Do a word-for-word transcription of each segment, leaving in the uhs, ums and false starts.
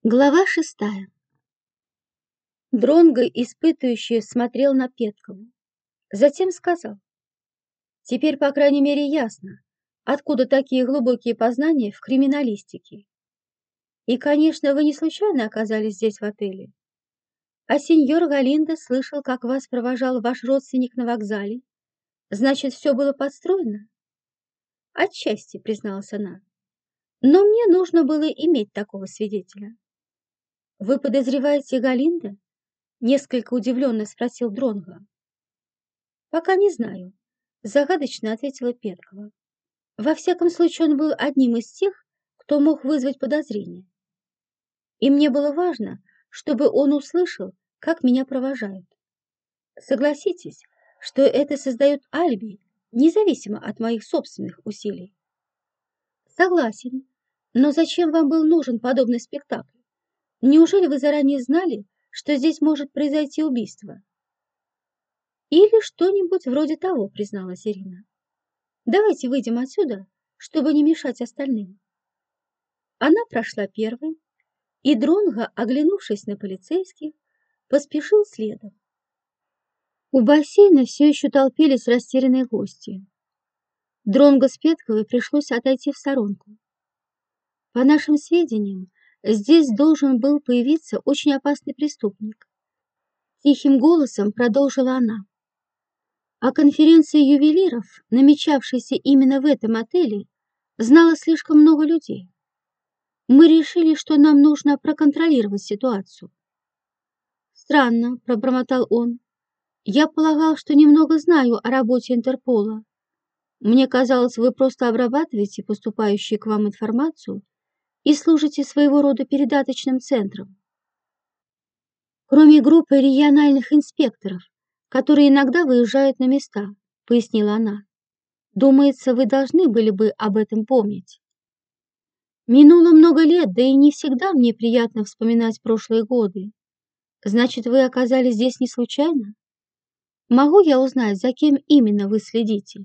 Глава шестая. Дронго, испытующий, смотрел на Петкову. Затем сказал: «Теперь, по крайней мере, ясно, откуда такие глубокие познания в криминалистике. И, конечно, вы не случайно оказались здесь в отеле. А сеньор Галиндо слышал, как вас провожал ваш родственник на вокзале. Значит, все было подстроено?» «Отчасти», — призналась она. «Но мне нужно было иметь такого свидетеля». «Вы подозреваете Галиндо?» — несколько удивленно спросил Дронго. «Пока не знаю», — загадочно ответила Петкова. «Во всяком случае, он был одним из тех, кто мог вызвать подозрение. И мне было важно, чтобы он услышал, как меня провожают. Согласитесь, что это создает алиби, независимо от моих собственных усилий». «Согласен. Но зачем вам был нужен подобный спектакль? Неужели вы заранее знали, что здесь может произойти убийство?» «Или что-нибудь вроде того», — призналась Ирина. «Давайте выйдем отсюда, чтобы не мешать остальным». Она прошла первой, и Дронго, оглянувшись на полицейских, поспешил следом. У бассейна все еще толпились растерянные гости. Дронго с Петковой пришлось отойти в сторонку. По нашим сведениям, здесь должен был появиться очень опасный преступник. Тихим голосом продолжила она. О конференции ювелиров, намечавшейся именно в этом отеле, знало слишком много людей. Мы решили, что нам нужно проконтролировать ситуацию. Странно, пробормотал он. Я полагал, что немного знаю о работе Интерпола. Мне казалось, вы просто обрабатываете поступающую к вам информацию и служите своего рода передаточным центром. Кроме группы региональных инспекторов, которые иногда выезжают на места, пояснила она. Думается, вы должны были бы об этом помнить. Минуло много лет, да и не всегда мне приятно вспоминать прошлые годы. Значит, вы оказались здесь не случайно? Могу я узнать, за кем именно вы следите?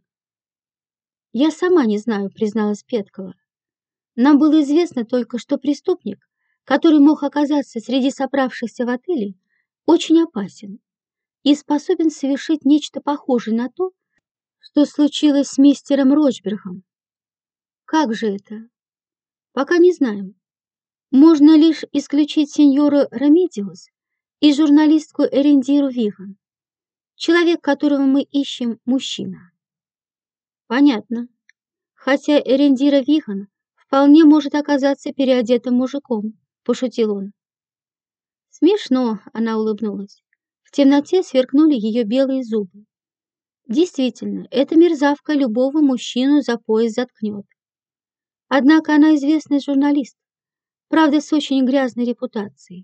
Я сама не знаю, призналась Петкова. Нам было известно только, что преступник, который мог оказаться среди собравшихся в отеле, очень опасен и способен совершить нечто похожее на то, что случилось с мистером Рочбергом. Как же это? Пока не знаем. Можно лишь исключить сеньору Ремедиус и журналистку Эрендиру Виган. Человек, которого мы ищем, мужчина. Понятно. Хотя Эрендира Виган вполне может оказаться переодетым мужиком, пошутил он. Смешно, она улыбнулась. В темноте сверкнули ее белые зубы. Действительно, эта мерзавка любого мужчину за пояс заткнет. Однако она известный журналист, правда, с очень грязной репутацией.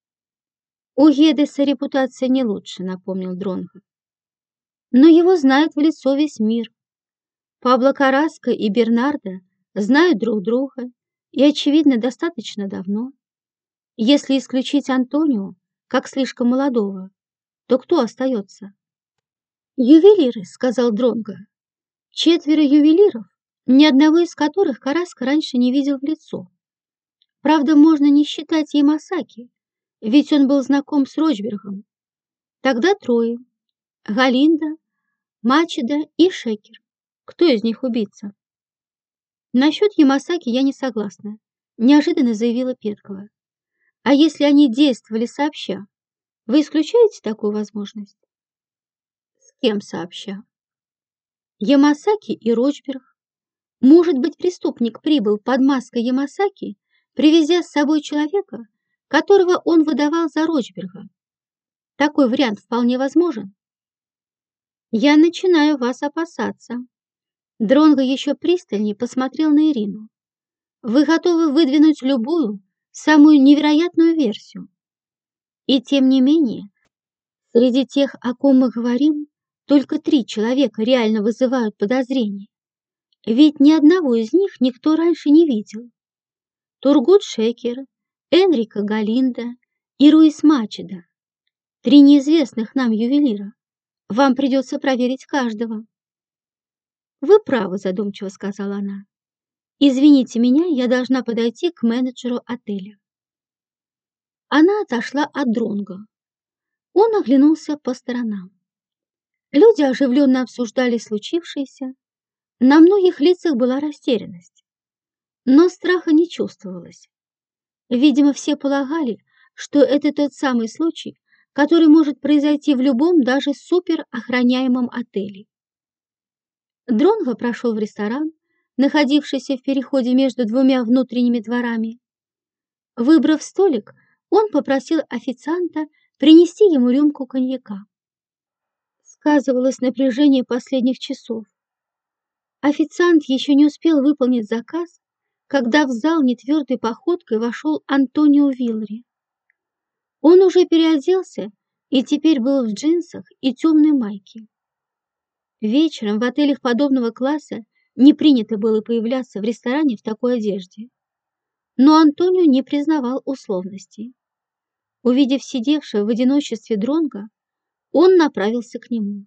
У Гедеса репутация не лучше, напомнил Дронго. Но его знает в лицо весь мир. Пабло Карраско и Бернардо знают друг друга и, очевидно, достаточно давно. Если исключить Антонио, как слишком молодого, то кто остается? Ювелиры, сказал Дронго. Четверо ювелиров, ни одного из которых Карраско раньше не видел в лицо. Правда, можно не считать Ямасаки, ведь он был знаком с Рочбергом. Тогда трое. Галиндо, Мачедо и Шекер. Кто из них убийца? Насчет Ямасаки я не согласна, неожиданно заявила Петкова. А если они действовали сообща, вы исключаете такую возможность? С кем сообща? Ямасаки и Рочберг. Может быть, преступник прибыл под маской Ямасаки, привезя с собой человека, которого он выдавал за Рочберга. Такой вариант вполне возможен. Я начинаю вас опасаться. Дронго еще пристальнее посмотрел на Ирину. Вы готовы выдвинуть любую, самую невероятную версию. И тем не менее, среди тех, о ком мы говорим, только три человека реально вызывают подозрения. Ведь ни одного из них никто раньше не видел. Тургут Шекер, Энрико Галиндо и Руис Мачедо. Три неизвестных нам ювелира. Вам придется проверить каждого. Вы правы, задумчиво сказала она. Извините меня, я должна подойти к менеджеру отеля. Она отошла от Дронга. Он оглянулся по сторонам. Люди оживленно обсуждали случившееся. На многих лицах была растерянность. Но страха не чувствовалось. Видимо, все полагали, что это тот самый случай, который может произойти в любом, даже суперохраняемом отеле. Дронго прошел в ресторан, находившийся в переходе между двумя внутренними дворами. Выбрав столик, он попросил официанта принести ему рюмку коньяка. Сказывалось напряжение последних часов. Официант еще не успел выполнить заказ, когда в зал нетвердой походкой вошел Антонио Виллари. Он уже переоделся и теперь был в джинсах и темной майке. Вечером в отелях подобного класса не принято было появляться в ресторане в такой одежде. Но Антонио не признавал условностей. Увидев сидевшего в одиночестве Дронга, он направился к нему.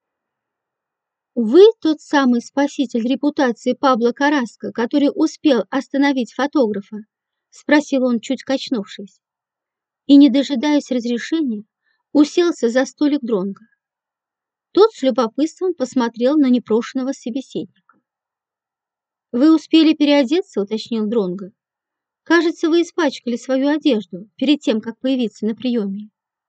«Вы тот самый спаситель репутации Пабло Карраско, который успел остановить фотографа?» — спросил он, чуть качнувшись. И, не дожидаясь разрешения, уселся за столик Дронга. Тот с любопытством посмотрел на непрошенного собеседника. «Вы успели переодеться?» — уточнил Дронго. «Кажется, вы испачкали свою одежду перед тем, как появиться на приеме».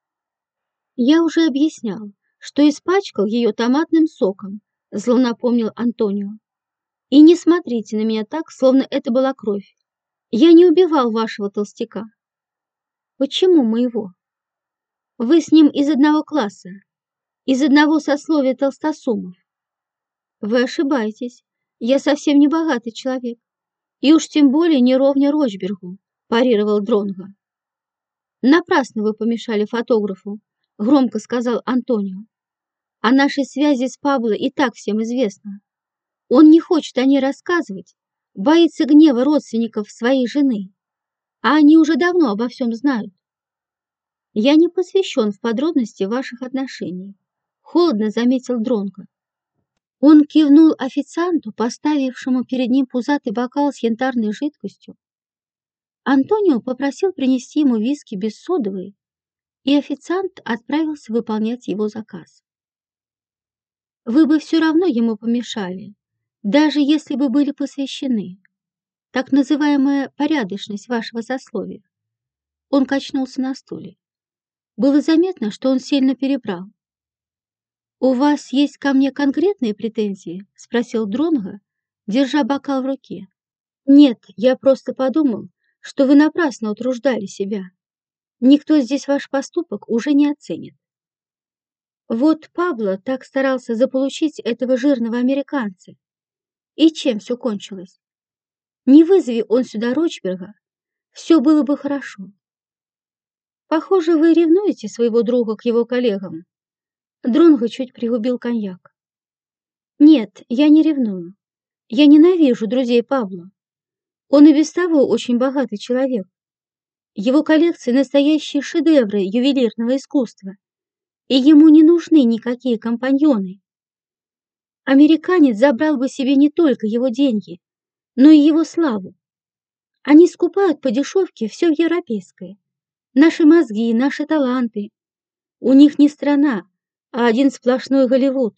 «Я уже объяснял, что испачкал ее томатным соком», — зло напомнил Антонио. «И не смотрите на меня так, словно это была кровь. Я не убивал вашего толстяка». «Почему моего?» «Вы с ним из одного класса, из одного сословия толстосумов». «Вы ошибаетесь. Я совсем не богатый человек. И уж тем более не ровня Рочбергу», – парировал Дронго. «Напрасно вы помешали фотографу», – громко сказал Антонио. «О нашей связи с Пабло и так всем известно. Он не хочет о ней рассказывать, боится гнева родственников своей жены, а они уже давно обо всем знают. Я не посвящен в подробности ваших отношений», – холодно заметил Дронго. Он кивнул официанту, поставившему перед ним пузатый бокал с янтарной жидкостью. Антонио попросил принести ему виски без содовой, и официант отправился выполнять его заказ. «Вы бы все равно ему помешали, даже если бы были посвящены. Так называемая порядочность вашего сословия». Он качнулся на стуле. Было заметно, что он сильно перебрал. «У вас есть ко мне конкретные претензии?» — спросил Дронго, держа бокал в руке. «Нет, я просто подумал, что вы напрасно утруждали себя. Никто здесь ваш поступок уже не оценит. Вот Пабло так старался заполучить этого жирного американца. И чем все кончилось? Не вызови он сюда Рочберга, все было бы хорошо. Похоже, вы ревнуете своего друга к его коллегам». Дронго чуть пригубил коньяк. «Нет, я не ревную. Я ненавижу друзей Пабло. Он и без того очень богатый человек. Его коллекция — настоящие шедевры ювелирного искусства, и ему не нужны никакие компаньоны. Американец забрал бы себе не только его деньги, но и его славу. Они скупают по дешевке все европейское. Наши мозги, наши таланты. У них не страна, а один сплошной Голливуд».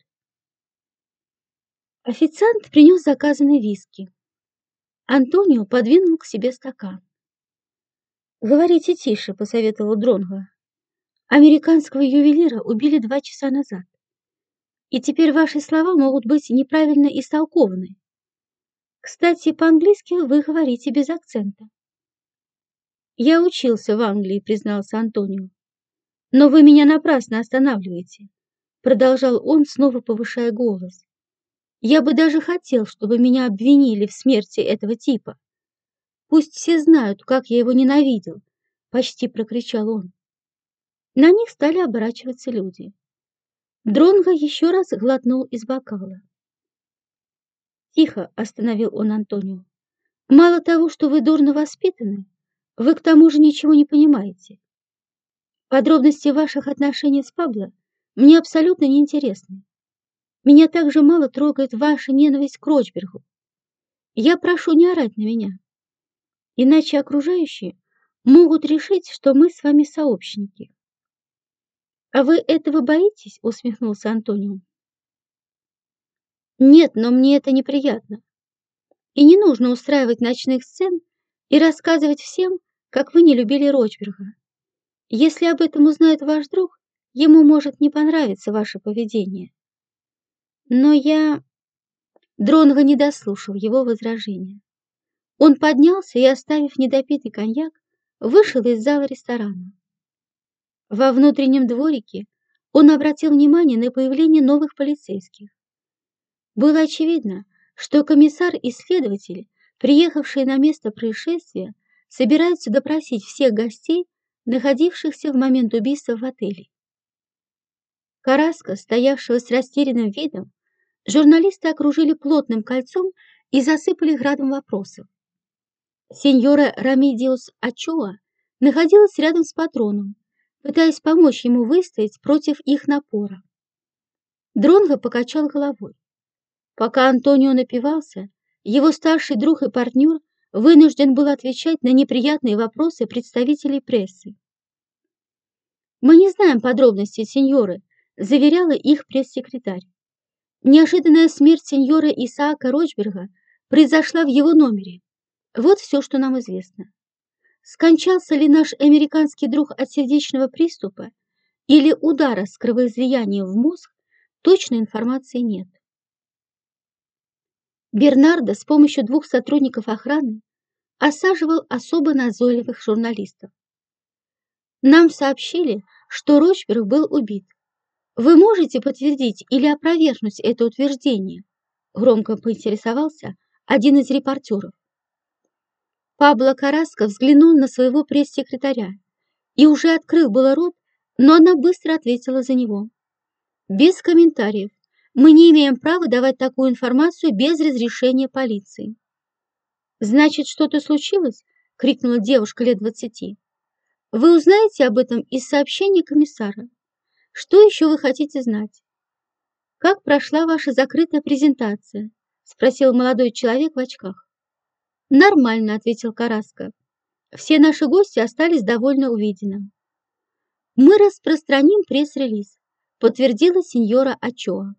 Официант принес заказанный виски. Антонио подвинул к себе стакан. «Говорите тише», — посоветовал Дронго. «Американского ювелира убили два часа назад. И теперь ваши слова могут быть неправильно истолкованы. Кстати, по-английски вы говорите без акцента». «Я учился в Англии», — признался Антонио. «Но вы меня напрасно останавливаете», — продолжал он, снова повышая голос. «Я бы даже хотел, чтобы меня обвинили в смерти этого типа. Пусть все знают, как я его ненавидел», — почти прокричал он. На них стали оборачиваться люди. Дронго еще раз глотнул из бокала. «Тихо», — остановил он Антонио. «Мало того, что вы дурно воспитаны, вы к тому же ничего не понимаете. Подробности ваших отношений с Пабло мне абсолютно неинтересны. Меня также мало трогает ваша ненависть к Рочбергу. Я прошу не орать на меня, иначе окружающие могут решить, что мы с вами сообщники. «А вы этого боитесь?» — усмехнулся Антонио. «Нет, но мне это неприятно. И не нужно устраивать ночных сцен и рассказывать всем, как вы не любили Рочберга. Если об этом узнает ваш друг, ему может не понравиться ваше поведение. Но я...» Дронго не дослушал его возражения. Он поднялся и, оставив недопитый коньяк, вышел из зала ресторана. Во внутреннем дворике он обратил внимание на появление новых полицейских. Было очевидно, что комиссар и следователь, приехавшие на место происшествия, собираются допросить всех гостей, находившихся в момент убийства в отеле. Карраско, стоявшего с растерянным видом, журналисты окружили плотным кольцом и засыпали градом вопросов. Сеньора Рамидиус Ачоа находилась рядом с патроном, пытаясь помочь ему выстоять против их напора. Дронго покачал головой. Пока Антонио напивался, его старший друг и партнер вынужден был отвечать на неприятные вопросы представителей прессы. «Мы не знаем подробностей, сеньоры», — заверяла их пресс-секретарь. «Неожиданная смерть сеньора Исаака Рочберга произошла в его номере. Вот все, что нам известно. Скончался ли наш американский друг от сердечного приступа или удара с кровоизлиянием в мозг, точной информации нет». Бернардо с помощью двух сотрудников охраны осаживал особо назойливых журналистов. «Нам сообщили, что Рочберг был убит. Вы можете подтвердить или опровергнуть это утверждение?» Громко поинтересовался один из репортеров. Пабло Карраско взглянул на своего пресс-секретаря и уже открыл было рот, но она быстро ответила за него. «Без комментариев. Мы не имеем права давать такую информацию без разрешения полиции». «Значит, что-то случилось?» — крикнула девушка лет двадцати. «Вы узнаете об этом из сообщения комиссара. Что еще вы хотите знать?» «Как прошла ваша закрытая презентация?» — спросил молодой человек в очках. «Нормально», — ответил Карраско. «Все наши гости остались довольно увиденным». «Мы распространим пресс-релиз», — подтвердила сеньора Ачоа.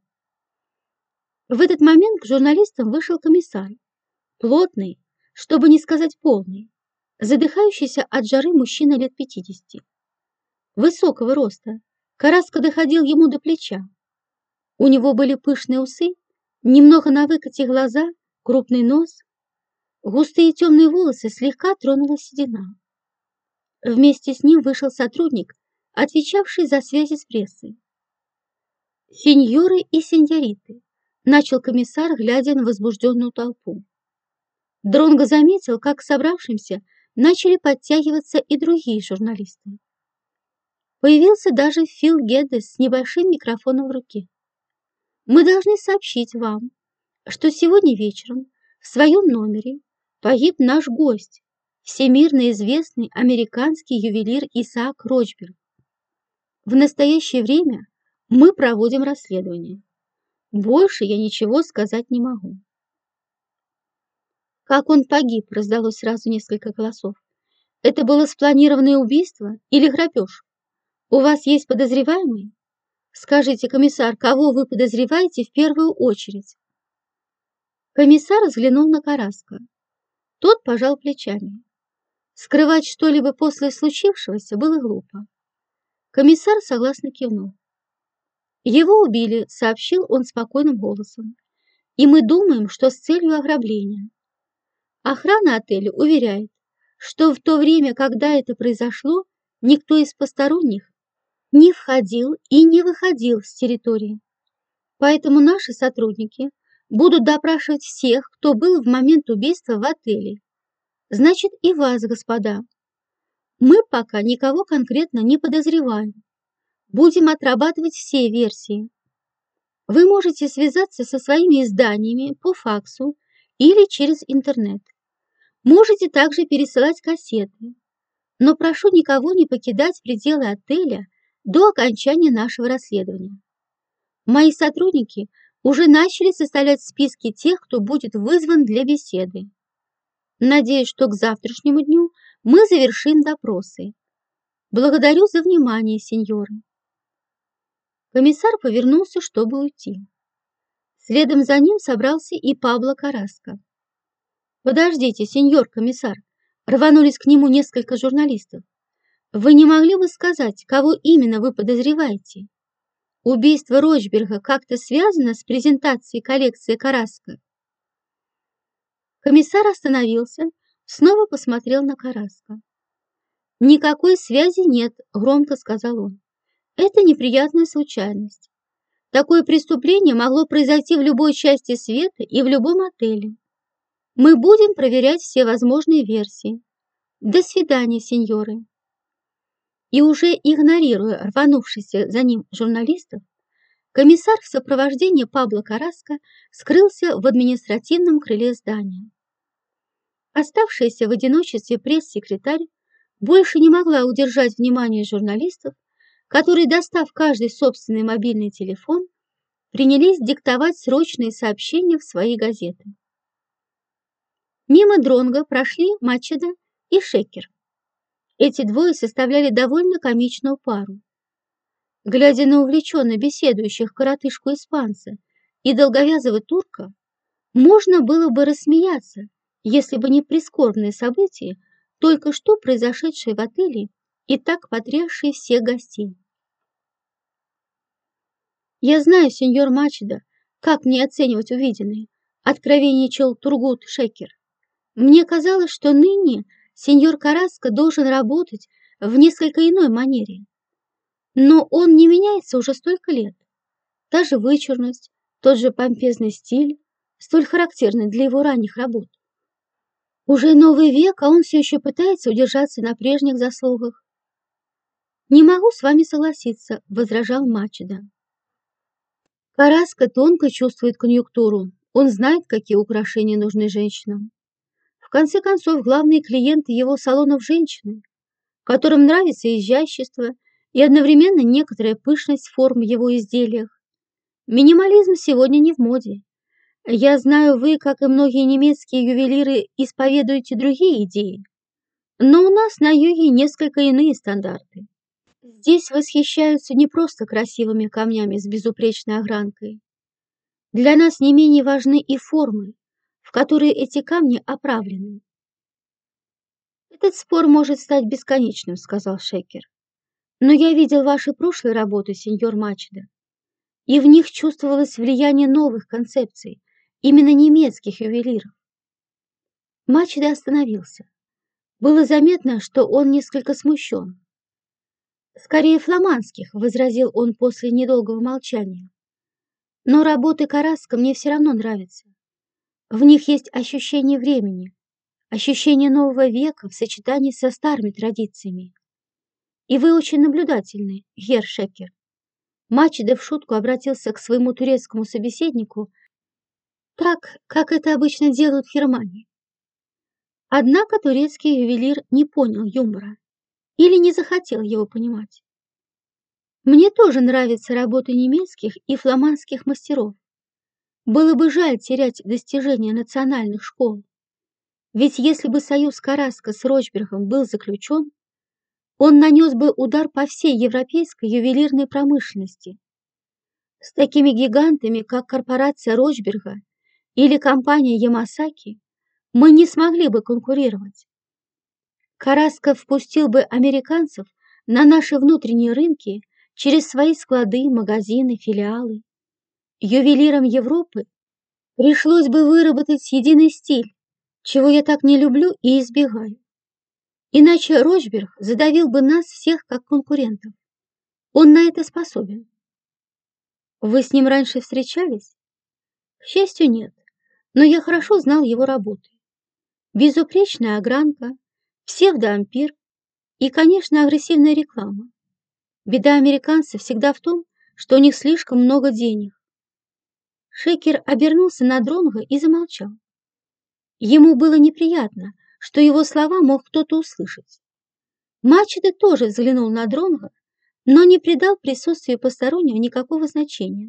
В этот момент к журналистам вышел комиссар, плотный, чтобы не сказать полный, задыхающийся от жары мужчина лет пятидесяти. Высокого роста, Карраско доходил ему до плеча. У него были пышные усы, немного на выкате глаза, крупный нос. Густые темные волосы слегка тронула седина. Вместе с ним вышел сотрудник, отвечавший за связи с прессой. «Сеньоры и сеньориты», — начал комиссар, глядя на возбужденную толпу. Дронго заметил, как к собравшимся начали подтягиваться и другие журналисты. Появился даже Фил Геддес с небольшим микрофоном в руке. «Мы должны сообщить вам, что сегодня вечером в своем номере погиб наш гость, всемирно известный американский ювелир Исаак Рочберг. В настоящее время мы проводим расследование. Больше я ничего сказать не могу». «Как он погиб?» — раздалось сразу несколько голосов. «Это было спланированное убийство или грабеж? У вас есть подозреваемый? Скажите, комиссар, кого вы подозреваете в первую очередь?» Комиссар взглянул на Карраско. Тот пожал плечами. Скрывать что-либо после случившегося было глупо. Комиссар согласно кивнул. «Его убили», — сообщил он спокойным голосом. «И мы думаем, что с целью ограбления. Охрана отеля уверяет, что в то время, когда это произошло, никто из посторонних не входил и не выходил с территории. Поэтому наши сотрудники будут допрашивать всех, кто был в момент убийства в отеле. Значит, и вас, господа. Мы пока никого конкретно не подозреваем. Будем отрабатывать все версии. Вы можете связаться со своими изданиями по факсу или через интернет. Можете также пересылать кассеты. Но прошу никого не покидать пределы отеля до окончания нашего расследования. Мои сотрудники уже начали составлять списки тех, кто будет вызван для беседы. Надеюсь, что к завтрашнему дню Мы завершим допросы. Благодарю за внимание, сеньоры. Комиссар повернулся, чтобы уйти. Следом за ним собрался и Пабло Карраско. «Подождите, сеньор комиссар!» Рванулись к нему несколько журналистов. «Вы не могли бы сказать, кого именно вы подозреваете? Убийство Рочберга как-то связано с презентацией коллекции Карраско?» Комиссар остановился, снова посмотрел на Карраско. «Никакой связи нет», — громко сказал он. «Это неприятная случайность. Такое преступление могло произойти в любой части света и в любом отеле. Мы будем проверять все возможные версии. До свидания, сеньоры». И уже игнорируя рванувшихся за ним журналистов, комиссар в сопровождении Пабло Карраско скрылся в административном крыле здания. Оставшаяся в одиночестве пресс-секретарь больше не могла удержать внимание журналистов, которые, достав каждый собственный мобильный телефон, принялись диктовать срочные сообщения в свои газеты. Мимо Дронго прошли Мачедо и Шекер. Эти двое составляли довольно комичную пару. Глядя на увлеченно беседующих коротышку-испанца и долговязого турка, можно было бы рассмеяться, если бы не прискорбные события, только что произошедшие в отеле и так потрясшие всех гостей. «Я знаю, сеньор Мачедо, как мне оценивать увиденное», — откровенничал Тургут Шекер. «Мне казалось, что ныне сеньор Карраско должен работать в несколько иной манере. Но он не меняется уже столько лет. Та же вычурность, тот же помпезный стиль, столь характерный для его ранних работ. Уже новый век, а он все еще пытается удержаться на прежних заслугах». «Не могу с вами согласиться», — возражал Мачедо. Карраско тонко чувствует конъюнктуру. Он знает, какие украшения нужны женщинам. В конце концов, главные клиенты его салонов – женщины, которым нравится изящество и одновременно некоторая пышность форм в его изделиях. Минимализм сегодня не в моде. Я знаю, вы, как и многие немецкие ювелиры, исповедуете другие идеи, но у нас на юге несколько иные стандарты. Здесь восхищаются не просто красивыми камнями с безупречной огранкой. Для нас не менее важны и формы, в которые эти камни оправлены. «Этот спор может стать бесконечным», — сказал Шекер. «Но я видел ваши прошлые работы, сеньор Мачедо, и в них чувствовалось влияние новых концепций, именно немецких ювелиров». Мачедо остановился. Было заметно, что он несколько смущен. «Скорее фламандских», — возразил он после недолгого молчания. «Но работы Карраско мне все равно нравятся. В них есть ощущение времени, ощущение нового века в сочетании со старыми традициями. И вы очень наблюдательны, герр Шекер». Мачедо в шутку обратился к своему турецкому собеседнику так, как это обычно делают в Германии. Однако турецкий ювелир не понял юмора или не захотел его понимать. «Мне тоже нравятся работы немецких и фламандских мастеров. Было бы жаль терять достижения национальных школ. Ведь если бы союз Карраско с Рочбергом был заключен, он нанес бы удар по всей европейской ювелирной промышленности. С такими гигантами, как корпорация Рочберга или компания Ямасаки, мы не смогли бы конкурировать. Карраско впустил бы американцев на наши внутренние рынки через свои склады, магазины, филиалы. Ювелирам Европы пришлось бы выработать единый стиль, чего я так не люблю и избегаю. Иначе Рочберг задавил бы нас всех как конкурентов. Он на это способен». «Вы с ним раньше встречались?» «К счастью, нет, но я хорошо знал его работы. Безупречная огранка, псевдоампир и, конечно, агрессивная реклама. Беда американцев всегда в том, что у них слишком много денег». Шекер обернулся на Дронго и замолчал. Ему было неприятно, что его слова мог кто-то услышать. Мачедо тоже взглянул на Дронго, но не придал присутствию постороннего никакого значения.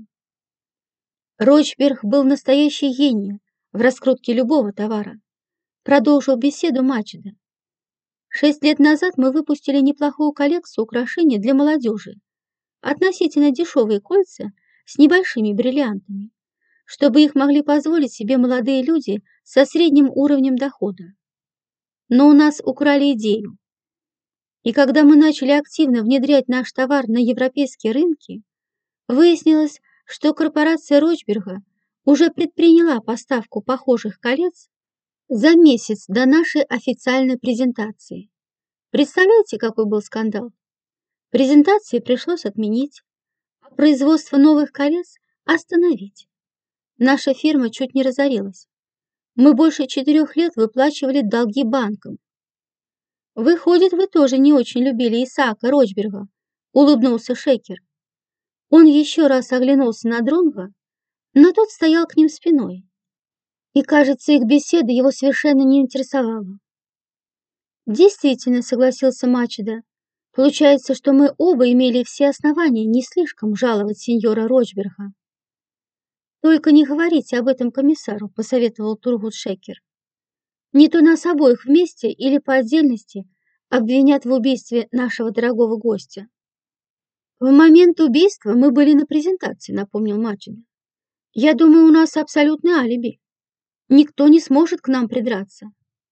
«Рочберг был настоящий гений в раскрутке любого товара», продолжил беседу Мачедо. Шесть лет назад мы выпустили неплохую коллекцию украшений для молодежи. Относительно дешевые кольца с небольшими бриллиантами, чтобы их могли позволить себе молодые люди со средним уровнем дохода. Но у нас украли идею. И когда мы начали активно внедрять наш товар на европейские рынки, выяснилось, что корпорация Рочберга уже предприняла поставку похожих колец за месяц до нашей официальной презентации. Представляете, какой был скандал? Презентации пришлось отменить, а производство новых колец остановить. Наша фирма чуть не разорилась. Мы больше четырех лет выплачивали долги банкам. Выходит, вы тоже не очень любили Исаака Рочберга, улыбнулся Шекер. Он еще раз оглянулся на Дронга, но тот стоял к ним спиной. И, кажется, их беседа его совершенно не интересовала. Действительно, согласился Мачеда. Получается, что мы оба имели все основания не слишком жаловать сеньора Рочберга. Только не говорите об этом комиссару, посоветовал Тургут Шекер. Не то нас обоих вместе или по отдельности обвинят в убийстве нашего дорогого гостя. В момент убийства мы были на презентации, напомнил Мачеда. Я думаю, у нас абсолютное алиби. Никто не сможет к нам придраться.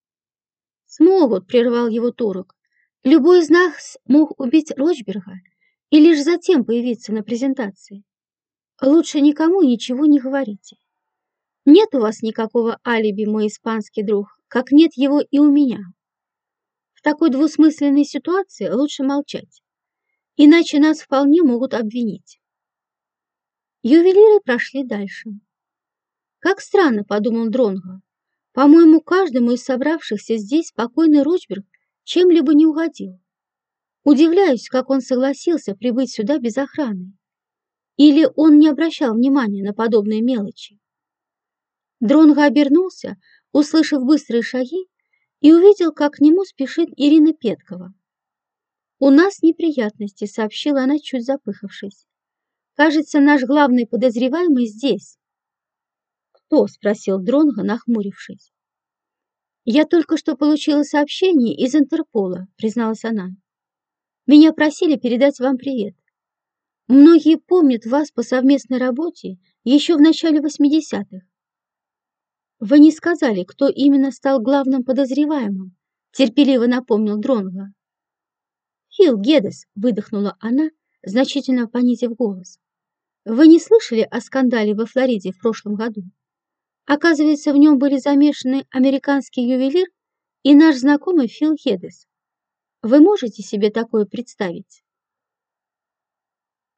Смогут, прервал его турок. Любой из нас мог убить Рочберга и лишь затем появиться на презентации. Лучше никому ничего не говорите. Нет у вас никакого алиби, мой испанский друг, как нет его и у меня. В такой двусмысленной ситуации лучше молчать, иначе нас вполне могут обвинить. Ювелиры прошли дальше. Как странно, подумал Дронго. По-моему, каждому из собравшихся здесь покойный Рочберг чем-либо не угодил. Удивляюсь, как он согласился прибыть сюда без охраны. Или он не обращал внимания на подобные мелочи. Дронго обернулся, услышав быстрые шаги, и увидел, как к нему спешит Ирина Петкова. «У нас неприятности», — сообщила она, чуть запыхавшись. «Кажется, наш главный подозреваемый здесь». «Кто?» — спросил Дронго, нахмурившись. «Я только что получила сообщение из Интерпола», — призналась она. «Меня просили передать вам привет. Многие помнят вас по совместной работе еще в начале восьмидесятых. Вы не сказали, кто именно стал главным подозреваемым», — терпеливо напомнил Дронго. «Фил Геддес», — выдохнула она, значительно понизив голос. «Вы не слышали о скандале во Флориде в прошлом году? Оказывается, в нем были замешаны американский ювелир и наш знакомый Фил Геддес. Вы можете себе такое представить?»